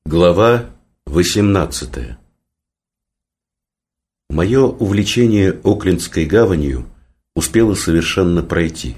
Глава 18. Мое увлечение Оклендской гаванью успело совершенно пройти.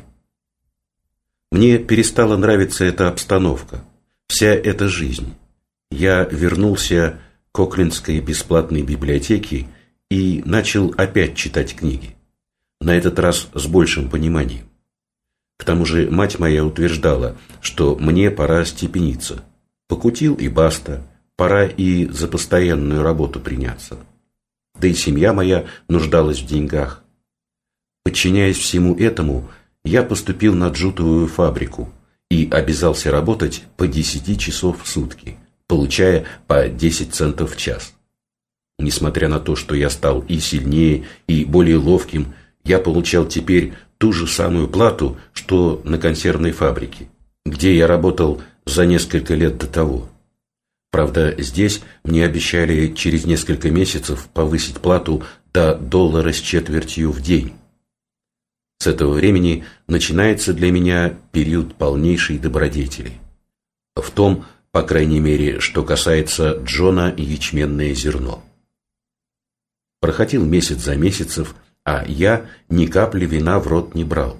Мне перестала нравиться эта обстановка, вся эта жизнь. Я вернулся к Оклендской бесплатной библиотеке и начал опять читать книги, на этот раз с большим пониманием. К тому же мать моя утверждала, что мне пора степениться. Покутил и баста, пора и за постоянную работу приняться. Да и семья моя нуждалась в деньгах. Подчиняясь всему этому, я поступил на джутовую фабрику и обязался работать по 10 часов в сутки, получая по 10 центов в час. Несмотря на то, что я стал и сильнее, и более ловким, я получал теперь ту же самую плату, что на консервной фабрике, где я работал за несколько лет до того. Правда, здесь мне обещали через несколько месяцев повысить плату до $1.25 в день. С этого времени начинается для меня период полнейшей добродетели. В том, по крайней мере, что касается Джона и ячменное зерно. Проходил месяц за месяцем, а я ни капли вина в рот не брал.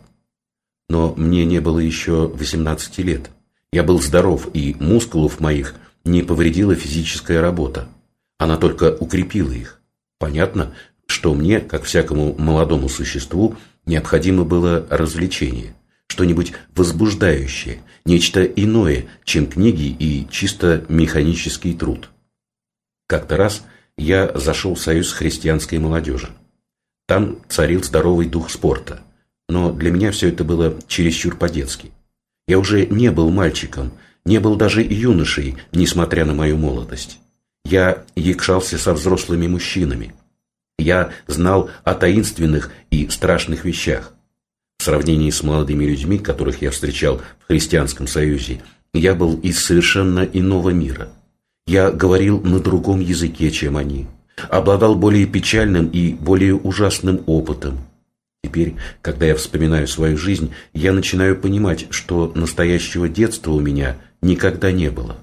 Но мне не было еще 18 лет. Я был здоров, и мускулов моих не повредила физическая работа. Она только укрепила их. Понятно, что мне, как всякому молодому существу, необходимо было развлечение, что-нибудь возбуждающее, нечто иное, чем книги и чисто механический труд. Как-то раз я зашел в Союз христианской молодежи. Там царил здоровый дух спорта, но для меня все это было чересчур по-детски. Я уже не был мальчиком, не был даже юношей, несмотря на мою молодость. Я якшался со взрослыми мужчинами. Я знал о таинственных и страшных вещах. В сравнении с молодыми людьми, которых я встречал в христианском союзе, я был из совершенно иного мира. Я говорил на другом языке, чем они, обладал более печальным и более ужасным опытом. Теперь, когда я вспоминаю свою жизнь, я начинаю понимать, что настоящего детства у меня никогда не было.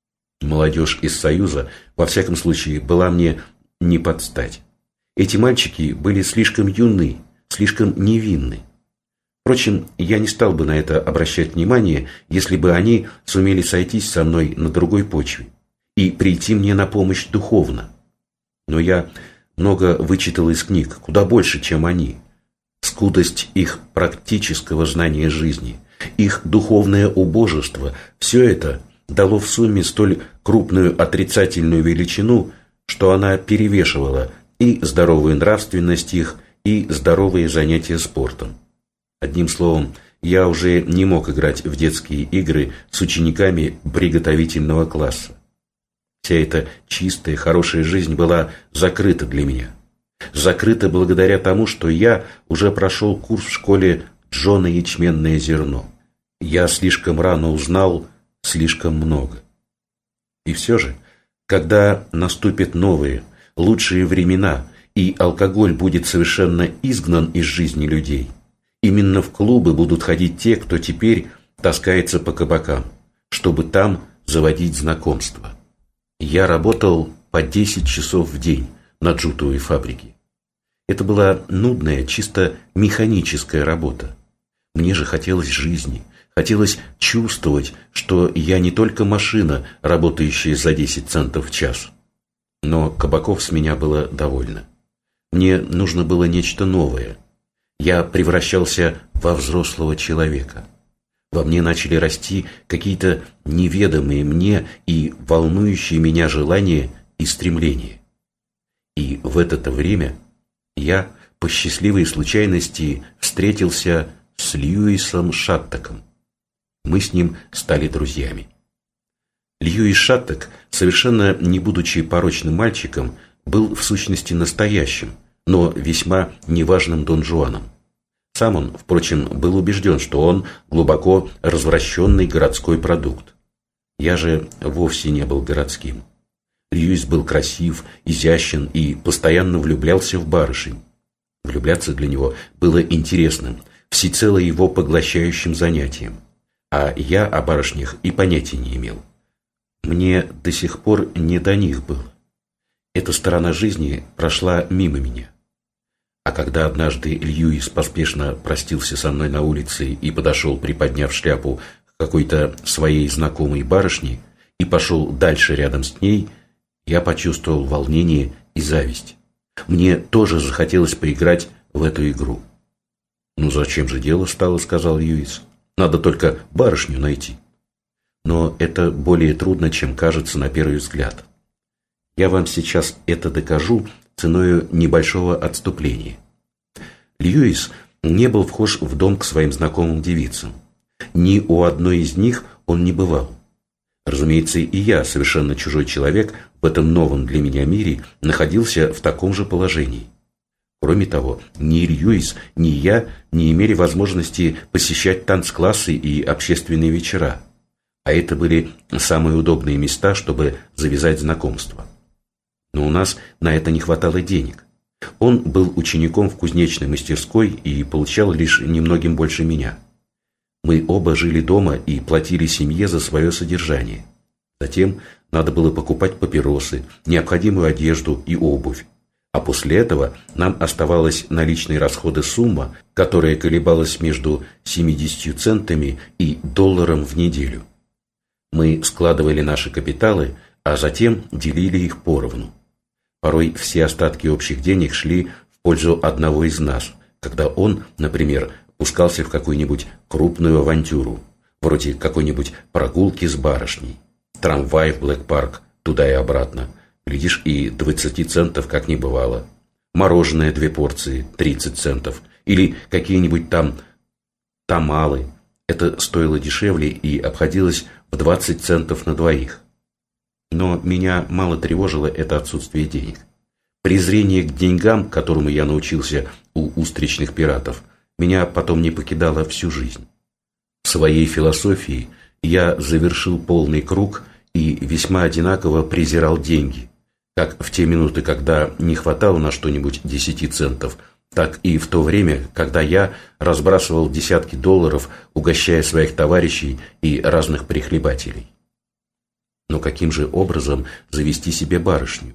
Молодежь из Союза, во всяком случае, была мне не под стать. Эти мальчики были слишком юны, слишком невинны. Впрочем, я не стал бы на это обращать внимание, если бы они сумели сойтись со мной на другой почве и прийти мне на помощь духовно. Но я много вычитал из книг, куда больше, чем они. Скудость их практического знания жизни, их духовное убожество – все это дало в сумме столь крупную отрицательную величину, что она перевешивала и здоровую нравственность их, и здоровые занятия спортом. Одним словом, я уже не мог играть в детские игры с учениками приготовительного класса. Вся эта чистая, хорошая жизнь была закрыта для меня. Закрыто благодаря тому, что я уже прошел курс в школе Джона ячменное зерно. Я слишком рано узнал слишком много. И все же, когда наступят новые, лучшие времена, и алкоголь будет совершенно изгнан из жизни людей, именно в клубы будут ходить те, кто теперь таскается по кабакам, чтобы там заводить знакомства. Я работал по 10 часов в день на джутовой фабрике. Это была нудная, чисто механическая работа. Мне же хотелось жизни, хотелось чувствовать, что я не только машина, работающая за 10 центов в час. Но кабаков с меня было довольно. Мне нужно было нечто новое. Я превращался во взрослого человека. Во мне начали расти какие-то неведомые мне и волнующие меня желания и стремления. И в это время я, по счастливой случайности, встретился с Льюисом Шаттаком. Мы с ним стали друзьями. Льюис Шаттак, совершенно не будучи порочным мальчиком, был в сущности настоящим, но весьма неважным Дон Жуаном. Сам он, впрочем, был убежден, что он глубоко развращенный городской продукт. Я же вовсе не был городским. Льюис был красив, изящен и постоянно влюблялся в барышень. Влюбляться для него было интересным, всецело его поглощающим занятием. А я о барышнях и понятия не имел. Мне до сих пор не до них было. Эта сторона жизни прошла мимо меня. А когда однажды Льюис поспешно простился со мной на улице и подошел, приподняв шляпу, к какой-то своей знакомой барышне и пошел дальше рядом с ней, я почувствовал волнение и зависть. Мне тоже захотелось поиграть в эту игру. «Ну зачем же дело стало?» — сказал Льюис. «Надо только барышню найти». Но это более трудно, чем кажется на первый взгляд. Я вам сейчас это докажу ценою небольшого отступления. Льюис не был вхож в дом к своим знакомым девицам. Ни у одной из них он не бывал. Разумеется, и я, совершенно чужой человек, в этом новом для меня мире находился в таком же положении. Кроме того, ни Льюис, ни я не имели возможности посещать танцклассы и общественные вечера, а это были самые удобные места, чтобы завязать знакомство. Но у нас на это не хватало денег. Он был учеником в кузнечной мастерской и получал лишь немногим больше меня. Мы оба жили дома и платили семье за свое содержание. Затем надо было покупать папиросы, необходимую одежду и обувь. А после этого нам оставалась наличные расходы сумма, которая колебалась между 70 центами и $1 в неделю. Мы складывали наши капиталы, а затем делили их поровну. Порой все остатки общих денег шли в пользу одного из нас, когда он, например, пускался в какую-нибудь крупную авантюру, вроде какой-нибудь прогулки с барышней, трамвай в Блэк-парк, туда и обратно, глядишь, и 20 центов как не бывало, мороженое 2 порции, 30 центов, или какие-нибудь там тамалы, это стоило дешевле и обходилось в 20 центов на двоих. Но меня мало тревожило это отсутствие денег. Презрение к деньгам, которому я научился у устричных пиратов, меня потом не покидало всю жизнь. В своей философии я завершил полный круг и весьма одинаково презирал деньги, как в те минуты, когда не хватало на что-нибудь 10 центов, так и в то время, когда я разбрасывал десятки долларов, угощая своих товарищей и разных прихлебателей. Но каким же образом завести себе барышню?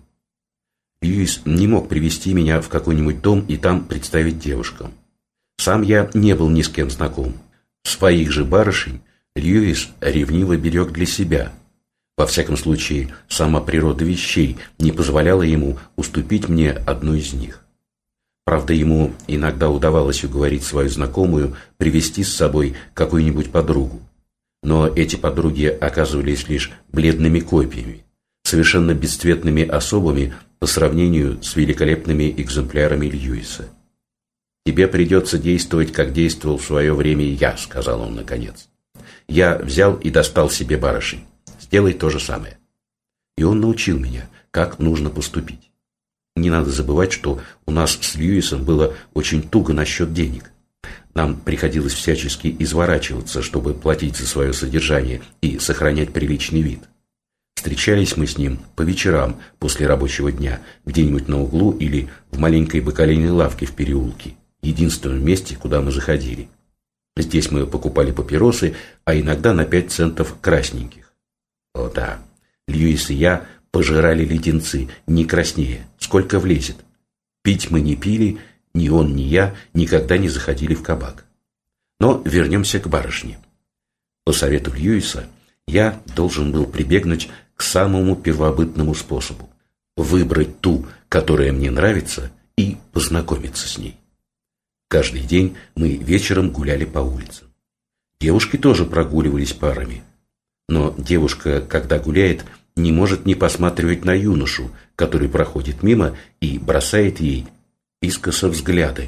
Льюис не мог привести меня в какой-нибудь дом и там представить девушкам. Сам я не был ни с кем знаком. Своих же барышень Льюис ревниво берег для себя. Во всяком случае, сама природа вещей не позволяла ему уступить мне одну из них. Правда, ему иногда удавалось уговорить свою знакомую привести с собой какую-нибудь подругу. Но эти подруги оказывались лишь бледными копиями, совершенно бесцветными особами по сравнению с великолепными экземплярами Льюиса. «Тебе придется действовать, как действовал в свое время я», — сказал он наконец. «Я взял и достал себе барышень. Сделай то же самое». И он научил меня, как нужно поступить. Не надо забывать, что у нас с Льюисом было очень туго насчет денег. Нам приходилось всячески изворачиваться, чтобы платить за свое содержание и сохранять приличный вид. Встречались мы с ним по вечерам после рабочего дня, где-нибудь на углу или в маленькой бакалейной лавке в переулке, единственном месте, куда мы заходили. Здесь мы покупали папиросы, а иногда на 5 центов красненьких. О да, Льюис и я пожирали леденцы, не краснее, сколько влезет. Пить мы не пили, ни он, ни я никогда не заходили в кабак. Но вернемся к барышне. По совету Льюиса я должен был прибегнуть к самому первобытному способу – выбрать ту, которая мне нравится, и познакомиться с ней. Каждый день мы вечером гуляли по улицам. Девушки тоже прогуливались парами. Но девушка, когда гуляет, не может не посматривать на юношу, который проходит мимо и бросает ей искоса взгляды.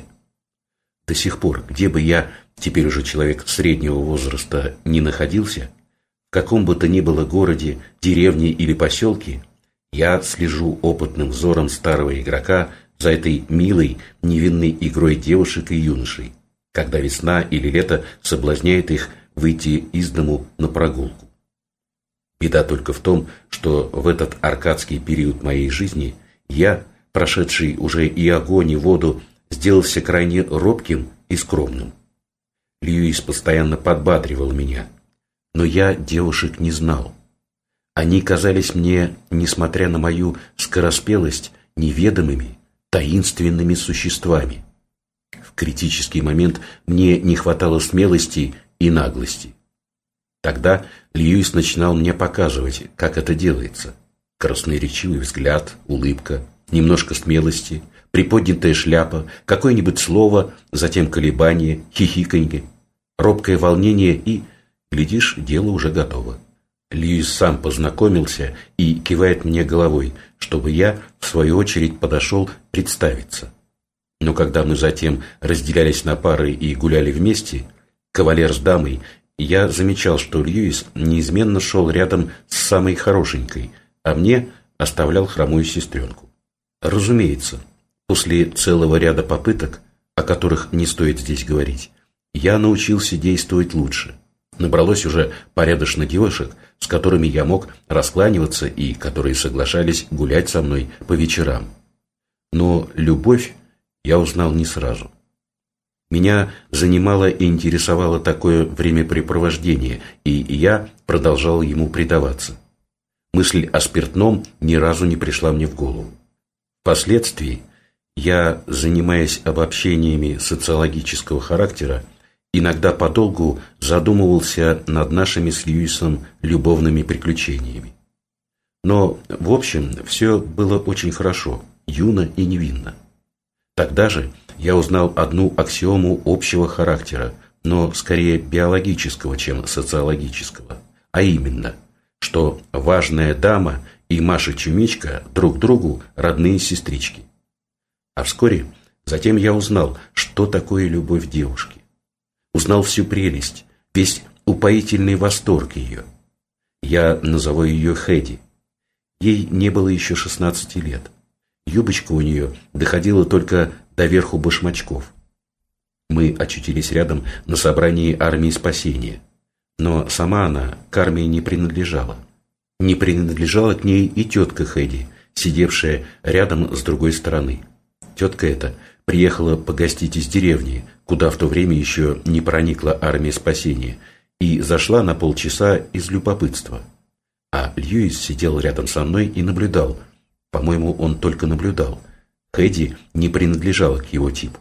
До сих пор, где бы я, теперь уже человек среднего возраста, не находился, в каком бы то ни было городе, деревне или поселке, я слежу опытным взором старого игрока за этой милой, невинной игрой девушек и юношей, когда весна или лето соблазняет их выйти из дому на прогулку. Беда только в том, что в этот аркадский период моей жизни я, прошедший уже и огонь, и воду, сделался крайне робким и скромным. Льюис постоянно подбадривал меня, но я девушек не знал. Они казались мне, несмотря на мою скороспелость, неведомыми, таинственными существами. В критический момент мне не хватало смелости и наглости. Тогда Льюис начинал мне показывать, как это делается. Красноречивый взгляд, улыбка, немножко смелости, приподнятая шляпа, какое-нибудь слово, затем колебание, хихиканье, робкое волнение и, глядишь, дело уже готово. Льюис сам познакомился и кивает мне головой, чтобы я, в свою очередь, подошел представиться. Но когда мы затем разделялись на пары и гуляли вместе, кавалер с дамой, я замечал, что Льюис неизменно шел рядом с самой хорошенькой, а мне оставлял хромую сестренку. Разумеется, после целого ряда попыток, о которых не стоит здесь говорить, я научился действовать лучше. Набралось уже порядочно девушек, с которыми я мог раскланиваться и которые соглашались гулять со мной по вечерам. Но любовь я узнал не сразу. Меня занимало и интересовало такое времяпрепровождение, и я продолжал ему предаваться. Мысль о спиртном ни разу не пришла мне в голову. Впоследствии я, занимаясь обобщениями социологического характера, иногда подолгу задумывался над нашими с Льюисом любовными приключениями. Но, в общем, все было очень хорошо, юно и невинно. Тогда же я узнал одну аксиому общего характера, но скорее биологического, чем социологического, а именно, что важная дама и Маша Чумичка друг другу родные сестрички. А вскоре затем я узнал, что такое любовь девушки. Узнал всю прелесть, весь упоительный восторг ее. Я назову ее Хэдди. Ей не было еще 16 лет. Юбочка у нее доходила только до верху башмачков. Мы очутились рядом на собрании армии спасения. Но сама она к армии не принадлежала. Не принадлежала к ней и тетка Хэдди, сидевшая рядом с другой стороны. Тетка эта приехала погостить из деревни, куда в то время еще не проникла армия спасения, и зашла на полчаса из любопытства. А Льюис сидел рядом со мной и наблюдал. По-моему, он только наблюдал. Хэдди не принадлежала к его типу.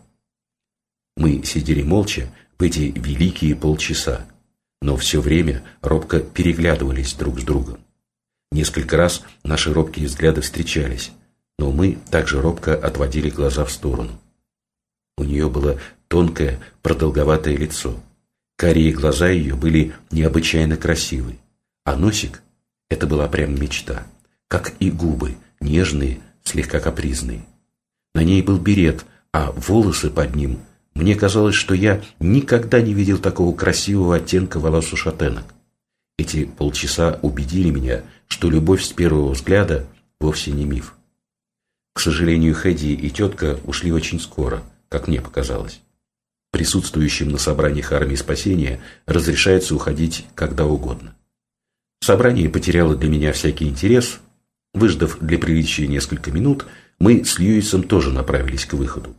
Мы сидели молча в эти великие полчаса, но все время робко переглядывались друг с другом. Несколько раз наши робкие взгляды встречались, но мы также робко отводили глаза в сторону. У нее было тонкое, продолговатое лицо. Карие глаза ее были необычайно красивы, а носик — это была прям мечта, как и губы, нежные, слегка капризные. На ней был берет, а волосы под ним, мне казалось, что я никогда не видел такого красивого оттенка волос у шатенок. Эти полчаса убедили меня, что любовь с первого взгляда вовсе не миф. К сожалению, Хэдди и тетка ушли очень скоро, как мне показалось. Присутствующим на собраниях армии спасения разрешается уходить когда угодно. Собрание потеряло для меня всякий интерес. Выждав для приличия несколько минут, мы с Льюисом тоже направились к выходу.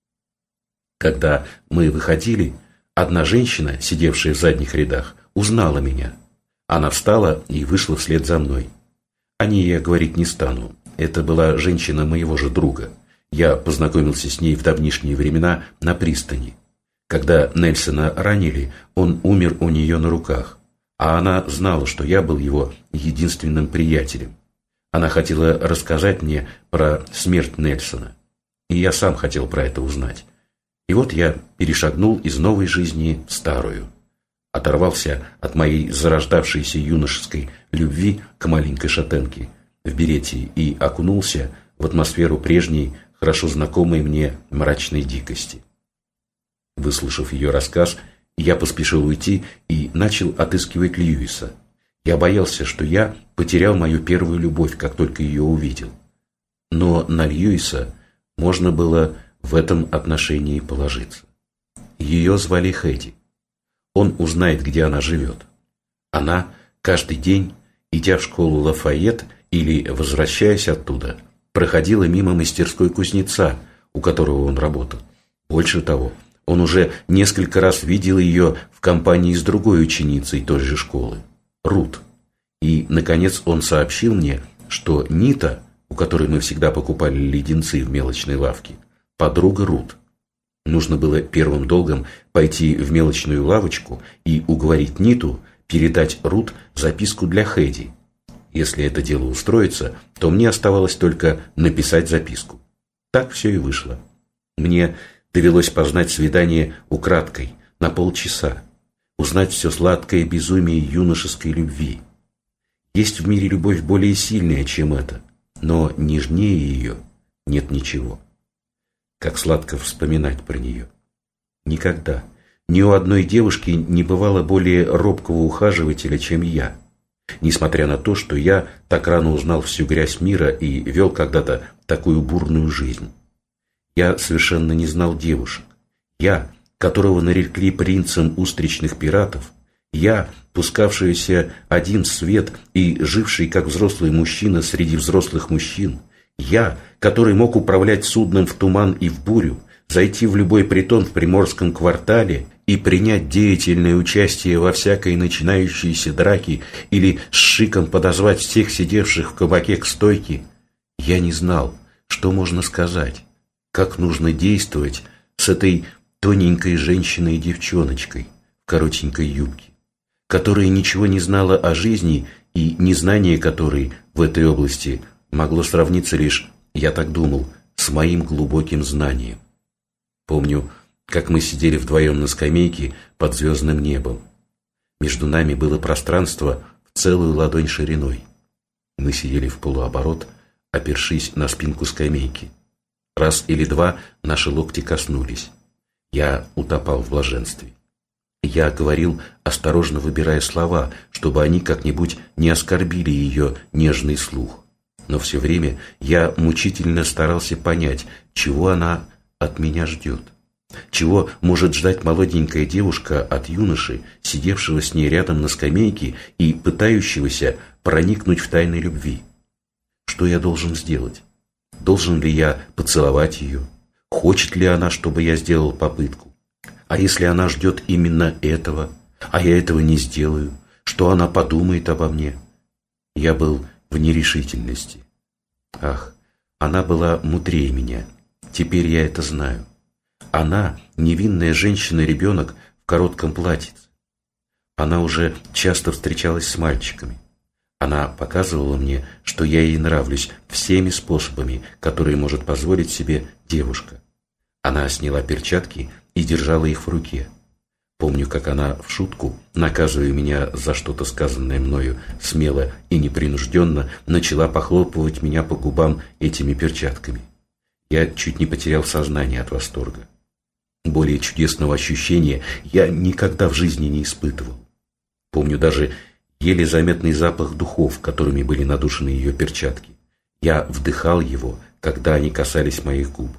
Когда мы выходили, одна женщина, сидевшая в задних рядах, узнала меня. Она встала и вышла вслед за мной. О ней я говорить не стану. Это была женщина моего же друга. Я познакомился с ней в давнишние времена на пристани. Когда Нельсона ранили, он умер у нее на руках, а она знала, что я был его единственным приятелем. Она хотела рассказать мне про смерть Нельсона, и я сам хотел про это узнать. И вот я перешагнул из новой жизни в старую, оторвался от моей зарождавшейся юношеской любви к маленькой шатенке в берете и окунулся в атмосферу прежней, хорошо знакомой мне мрачной дикости. Выслушав ее рассказ, я поспешил уйти и начал отыскивать Льюиса. Я боялся, что я потерял мою первую любовь, как только ее увидел. Но на Льюиса можно было в этом отношении положиться. Ее звали Хэдди. Он узнает, где она живет. Она каждый день, идя в школу Лафайет или возвращаясь оттуда, проходила мимо мастерской кузнеца, у которого он работал. Больше того, он уже несколько раз видел ее в компании с другой ученицей той же школы, Рут. И, наконец, он сообщил мне, что Нита, у которой мы всегда покупали леденцы в мелочной лавке, подруга Рут. Нужно было первым долгом пойти в мелочную лавочку и уговорить Ниту передать Рут записку для Хэдди. Если это дело устроится, то мне оставалось только написать записку. Так все и вышло. Мне довелось познать свидание украдкой, на полчаса, узнать все сладкое безумие юношеской любви. Есть в мире любовь более сильная, чем это, но нежнее ее нет ничего. Как сладко вспоминать про нее. Никогда, ни у одной девушки не бывало более робкого ухаживателя, чем я, несмотря на то, что я так рано узнал всю грязь мира и вел когда-то такую бурную жизнь. Я совершенно не знал девушек. Я, которого нарекли принцем устричных пиратов, я, пускавшийся один в свет и живший как взрослый мужчина среди взрослых мужчин, я, который мог управлять судном в туман и в бурю, зайти в любой притон в приморском квартале и принять деятельное участие во всякой начинающейся драке или с шиком подозвать всех сидевших в кабаке к стойке, я не знал, что можно сказать, как нужно действовать с этой тоненькой женщиной-девчоночкой в коротенькой юбке, которая ничего не знала о жизни и незнание которой в этой области могло сравниться лишь, я так думал, с моим глубоким знанием. Помню, как мы сидели вдвоем на скамейке под звездным небом. Между нами было пространство в целую ладонь шириной. Мы сидели в полуоборот, опершись на спинку скамейки. Раз или два наши локти коснулись. Я утопал в блаженстве. Я говорил, осторожно выбирая слова, чтобы они как-нибудь не оскорбили ее нежный слух. Но все время я мучительно старался понять, чего она от меня ждет. Чего может ждать молоденькая девушка от юноши, сидевшего с ней рядом на скамейке и пытающегося проникнуть в тайны любви? Что я должен сделать? Должен ли я поцеловать ее? Хочет ли она, чтобы я сделал попытку? А если она ждет именно этого, а я этого не сделаю, что она подумает обо мне? Я был в нерешительности. Ах, она была мудрее меня. Теперь я это знаю. Она невинная женщина-ребенок в коротком платьице. Она уже часто встречалась с мальчиками. Она показывала мне, что я ей нравлюсь всеми способами, которые может позволить себе девушка. Она сняла перчатки и держала их в руке. Помню, как она в шутку, наказывая меня за что-то сказанное мною смело и непринужденно, начала похлопывать меня по губам этими перчатками. Я чуть не потерял сознание от восторга. Более чудесного ощущения я никогда в жизни не испытывал. Помню даже еле заметный запах духов, которыми были надушены ее перчатки. Я вдыхал его, когда они касались моих губ.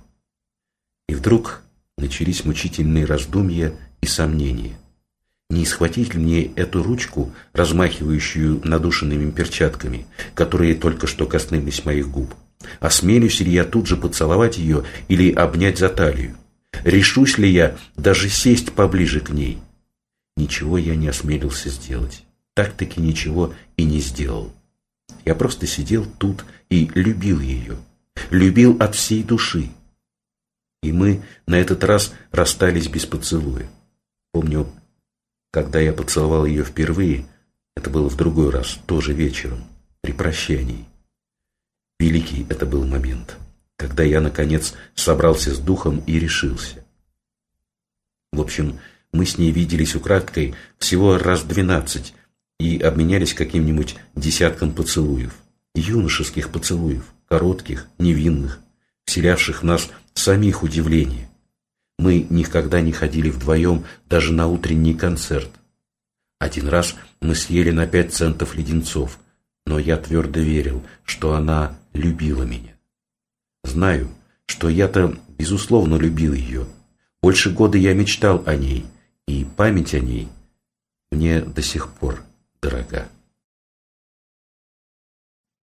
И вдруг начались мучительные раздумья и сомнения. Не схватить ли мне эту ручку, размахивающую надушенными перчатками, которые только что коснулись моих губ? Осмелюсь ли я тут же поцеловать ее или обнять за талию? Решусь ли я даже сесть поближе к ней? Ничего я не осмелился сделать. Так-таки ничего и не сделал. Я просто сидел тут и любил ее. Любил от всей души. И мы на этот раз расстались без поцелуя. Помню, когда я поцеловал ее впервые, это было в другой раз, тоже вечером, при прощании. Великий это был момент, когда я, наконец, собрался с духом и решился. В общем, мы с ней виделись украдкой всего раз 12 и обменялись каким-нибудь десятком поцелуев, юношеских поцелуев, коротких, невинных, вселявших в нас самих удивление. Мы никогда не ходили вдвоем даже на утренний концерт. Один раз мы съели на 5 центов леденцов, но я твердо верил, что она любила меня. Знаю, что я-то, безусловно, любил ее. Больше года я мечтал о ней, и память о ней мне до сих пор дорога.